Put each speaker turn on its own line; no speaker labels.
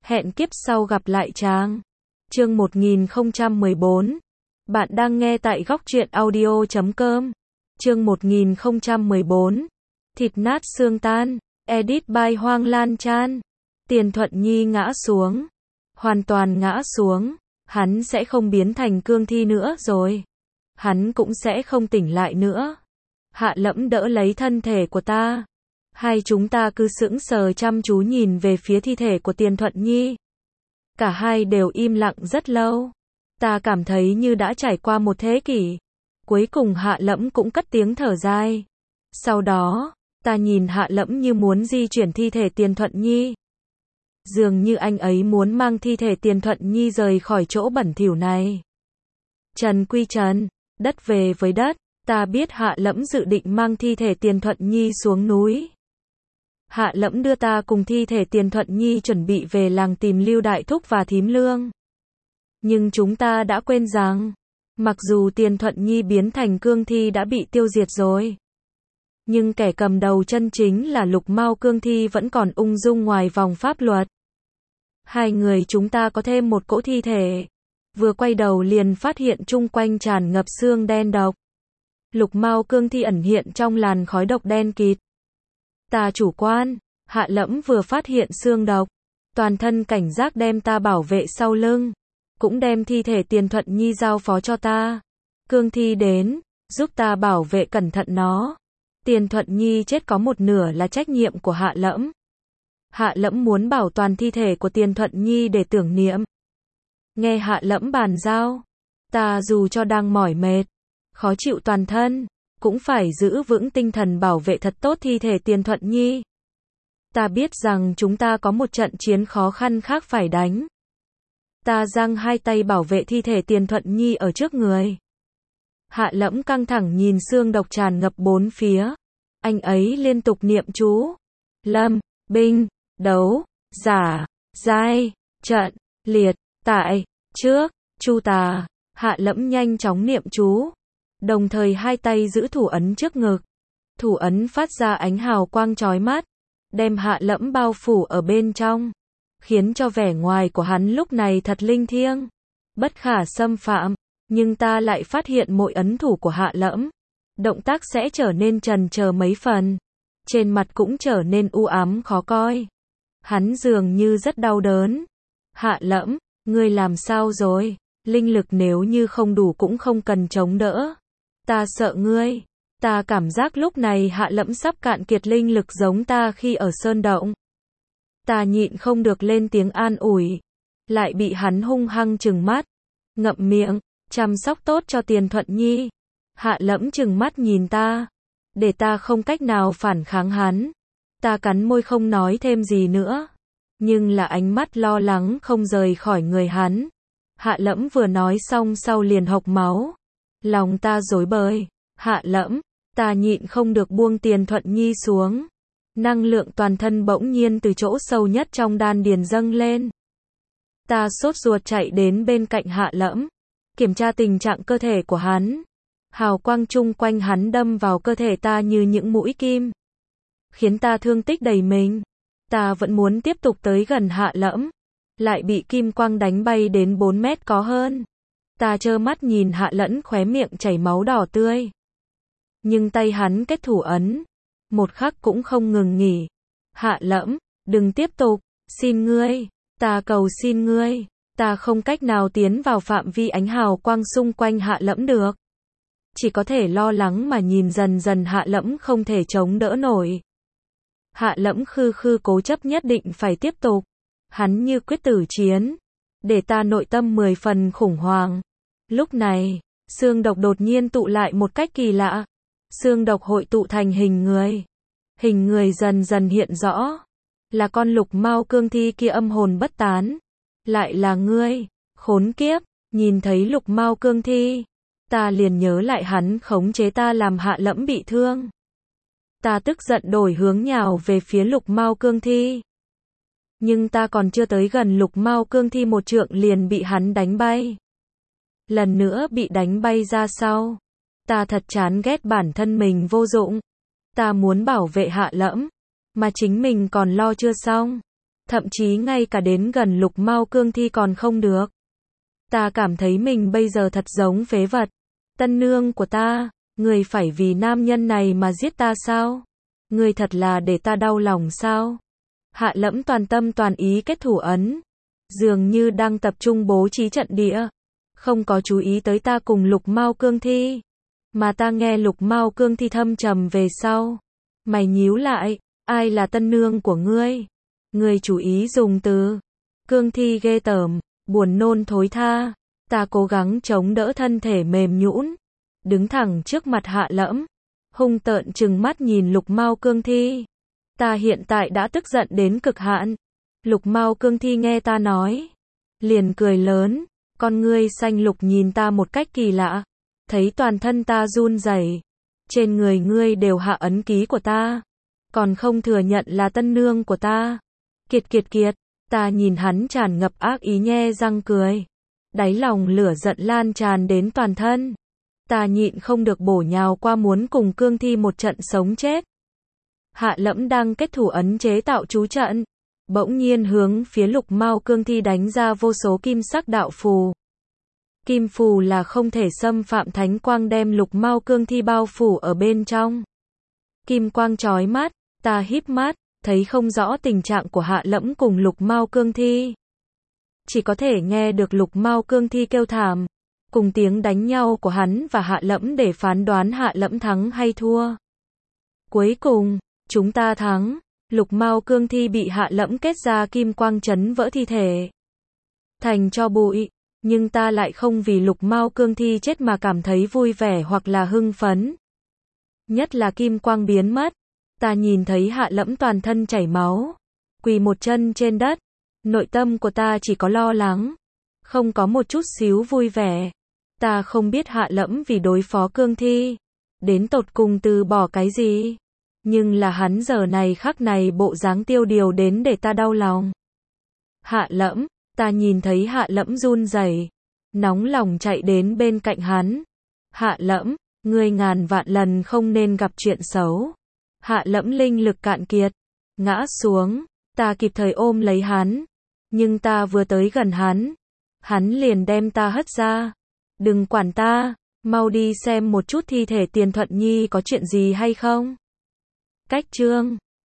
Hẹn kiếp sau gặp lại chàng. Chương 1014. Bạn đang nghe tại góc truyện audio.com. Chương 1014. Thịt nát xương tan. Edit by Hoang Lan Chan. Tiền Thuận Nhi ngã xuống. Hoàn toàn ngã xuống. Hắn sẽ không biến thành cương thi nữa rồi. Hắn cũng sẽ không tỉnh lại nữa. Hạ Lẫm đỡ lấy thân thể của ta. Hai chúng ta cứ sững sờ chăm chú nhìn về phía thi thể của Tiền Thuận Nhi. Cả hai đều im lặng rất lâu. Ta cảm thấy như đã trải qua một thế kỷ. Cuối cùng Hạ Lẫm cũng cất tiếng thở dài. Sau đó, ta nhìn Hạ Lẫm như muốn di chuyển thi thể Tiền Thuận Nhi. Dường như anh ấy muốn mang thi thể Tiền Thuận Nhi rời khỏi chỗ bẩn thỉu này. Trần quy trần, đất về với đất, ta biết Hạ Lẫm dự định mang thi thể Tiền Thuận Nhi xuống núi. Hạ Lẫm đưa ta cùng thi thể Tiền Thuận Nhi chuẩn bị về làng tìm Lưu Đại Thúc và Thím Lương. Nhưng chúng ta đã quên rằng, mặc dù Tiền Thuận Nhi biến thành cương thi đã bị tiêu diệt rồi, nhưng kẻ cầm đầu chân chính là Lục Mao cương thi vẫn còn ung dung ngoài vòng pháp luật. Hai người chúng ta có thêm một cỗ thi thể. Vừa quay đầu liền phát hiện chung quanh tràn ngập xương đen độc. Lục Mao cương thi ẩn hiện trong làn khói độc đen kịt. Ta chủ quan, Hạ Lẫm vừa phát hiện xương độc, toàn thân cảnh giác đem ta bảo vệ sau lưng, cũng đem thi thể Tiền Thuận Nhi giao phó cho ta. Cương thi đến, giúp ta bảo vệ cẩn thận nó. Tiền Thuận Nhi chết có một nửa là trách nhiệm của Hạ Lẫm. Hạ Lẫm muốn bảo toàn thi thể của Tiền Thuận Nhi để tưởng niệm. Nghe Hạ Lẫm bàn giao, ta dù cho đang mỏi mệt, khó chịu toàn thân, cũng phải giữ vững tinh thần bảo vệ thật tốt thi thể Tiền Thuận Nhi. Ta biết rằng chúng ta có một trận chiến khó khăn khác phải đánh. Ta giang hai tay bảo vệ thi thể Tiền Thuận Nhi ở trước người. Hạ Lẫm căng thẳng nhìn xương độc tràn ngập bốn phía. Anh ấy liên tục niệm chú. Lâm, binh, đấu, giả, giai, trận, liệt, tại, trước, chu tà. Hạ Lẫm nhanh chóng niệm chú. Đồng thời hai tay giữ thủ ấn trước ngực. Thủ ấn phát ra ánh hào quang chói mắt, đem Hạ Lẫm bao phủ ở bên trong, khiến cho vẻ ngoài của hắn lúc này thật linh thiêng, bất khả xâm phạm. Nhưng ta lại phát hiện mỗi ấn thủ của Hạ Lẫm, động tác sẽ trở nên chần chờ mấy phần, trên mặt cũng trở nên u ám khó coi. Hắn dường như rất đau đớn. Hạ Lẫm, ngươi làm sao rồi? Linh lực nếu như không đủ cũng không cần chống đỡ. Ta sợ ngươi. Ta cảm giác lúc này Hạ Lẫm sắp cạn kiệt linh lực giống ta khi ở sơn động. Ta nhịn không được lên tiếng an ủi, lại bị hắn hung hăng trừng mắt, ngậm miệng, chăm sóc tốt cho Tiền Thuận Nhi. Hạ Lẫm trừng mắt nhìn ta, để ta không cách nào phản kháng hắn. Ta cắn môi không nói thêm gì nữa, nhưng là ánh mắt lo lắng không rời khỏi người hắn. Hạ Lẫm vừa nói xong sau liền hộc máu. Lòng ta rối bời. Hạ Lẫm, ta nhịn không được buông Tiền Thuận Nhi xuống. Năng lượng toàn thân bỗng nhiên từ chỗ sâu nhất trong đan điền dâng lên. Ta sốt ruột chạy đến bên cạnh Hạ Lẫm, kiểm tra tình trạng cơ thể của hắn. Hào quang chung quanh hắn đâm vào cơ thể ta như những mũi kim, khiến ta thương tích đầy mình. Ta vẫn muốn tiếp tục tới gần Hạ Lẫm, lại bị kim quang đánh bay đến 4 mét có hơn. Ta trơ mắt nhìn Hạ Lẫm khóe miệng chảy máu đỏ tươi. Nhưng tay hắn kết thủ ấn, một khắc cũng không ngừng nghỉ. Hạ Lẫm, đừng tiếp tục, xin ngươi, ta cầu xin ngươi. Ta không cách nào tiến vào phạm vi ánh hào quang xung quanh Hạ Lẫm được. Chỉ có thể lo lắng mà nhìn dần dần Hạ Lẫm không thể chống đỡ nổi. Hạ Lẫm khư khư cố chấp nhất định phải tiếp tục. Hắn như quyết tử chiến, để ta nội tâm 10 phần khủng hoảng. Lúc này, xương độc đột nhiên tụ lại một cách kỳ lạ. Xương độc hội tụ thành hình người. Hình người dần dần hiện rõ. Là con Lục Mao cương thi kia âm hồn bất tán. Lại là ngươi, khốn kiếp. Nhìn thấy Lục Mao cương thi, ta liền nhớ lại hắn khống chế ta làm Hạ Lẫm bị thương. Ta tức giận đổi hướng nhào về phía Lục Mao cương thi. Nhưng ta còn chưa tới gần Lục Mao cương thi một trượng liền bị hắn đánh bay. Lần nữa bị đánh bay ra sau. Ta thật chán ghét bản thân mình vô dụng. Ta muốn bảo vệ Hạ Lẫm, mà chính mình còn lo chưa xong. thậm chí ngay cả đến gần Lục Mao Cương Thi còn không được. Ta cảm thấy mình bây giờ thật giống phế vật. Tân nương của ta, người phải vì nam nhân này mà giết ta sao? Người thật là để ta đau lòng sao? Hạ Lẫm toàn tâm toàn ý kết thủ ấn, dường như đang tập trung bố trí trận địa, không có chú ý tới ta cùng Lục Mao Cương Thi. Mà ta nghe Lục Mao Cương Thi thâm trầm về sau. Mày nhíu lại, ai là tân nương của ngươi? Ngươi chú ý dùng từ. Cương Thi ghê tởm, buồn nôn thối tha. Ta cố gắng chống đỡ thân thể mềm nhũn, đứng thẳng trước mặt Hạ Lẫm, hung tợn trừng mắt nhìn Lục Mao Cương Thi. Ta hiện tại đã tức giận đến cực hạn. Lục Mao Cương Thi nghe ta nói, liền cười lớn, con ngươi xanh lục nhìn ta một cách kỳ lạ, thấy toàn thân ta run rẩy, trên người ngươi đều hạ ấn ký của ta, còn không thừa nhận là tân nương của ta. Kiệt kiệt kiệt, ta nhìn hắn tràn ngập ác ý nhe răng cười, đáy lòng lửa giận lan tràn đến toàn thân. Ta nhịn không được bổ nhào qua muốn cùng Cương Thi một trận sống chết. Hạ Lẫm đang kết thủ ấn chế tạo chú trận, bỗng nhiên hướng phía Lục Mao Cương Thi đánh ra vô số kim sắc đạo phù. Kim phù là không thể xâm phạm thánh quang đem Lục Mao Cương Thi bao phủ ở bên trong. Kim quang chói mắt, ta híp mắt, thấy không rõ tình trạng của Hạ Lẫm cùng Lục Mao Cương Thi. Chỉ có thể nghe được Lục Mao Cương Thi kêu thảm, cùng tiếng đánh nhau của hắn và Hạ Lẫm để phán đoán Hạ Lẫm thắng hay thua. Cuối cùng, chúng ta thắng. Lục Mao Cương Thi bị Hạ Lẫm kết ra kim quang chấn vỡ thi thể thành tro bụi, nhưng ta lại không vì Lục Mao Cương Thi chết mà cảm thấy vui vẻ hoặc là hưng phấn. Nhất là kim quang biến mất, ta nhìn thấy Hạ Lẫm toàn thân chảy máu, quỳ một chân trên đất, nội tâm của ta chỉ có lo lắng, không có một chút xíu vui vẻ. Ta không biết Hạ Lẫm vì đối phó Cương Thi, đến tột cùng từ bỏ cái gì. Nhưng là hắn giờ này khắc này bộ dáng tiêu điều đến để ta đau lòng. Hạ Lẫm, ta nhìn thấy Hạ Lẫm run rẩy, nóng lòng chạy đến bên cạnh hắn. Hạ Lẫm, ngươi ngàn vạn lần không nên gặp chuyện xấu. Hạ Lẫm linh lực cạn kiệt, ngã xuống, ta kịp thời ôm lấy hắn. Nhưng ta vừa tới gần hắn liền đem ta hất ra. Đừng quản ta, mau đi xem một chút thi thể Tiền Thuận Nhi có chuyện gì hay không. Cách chương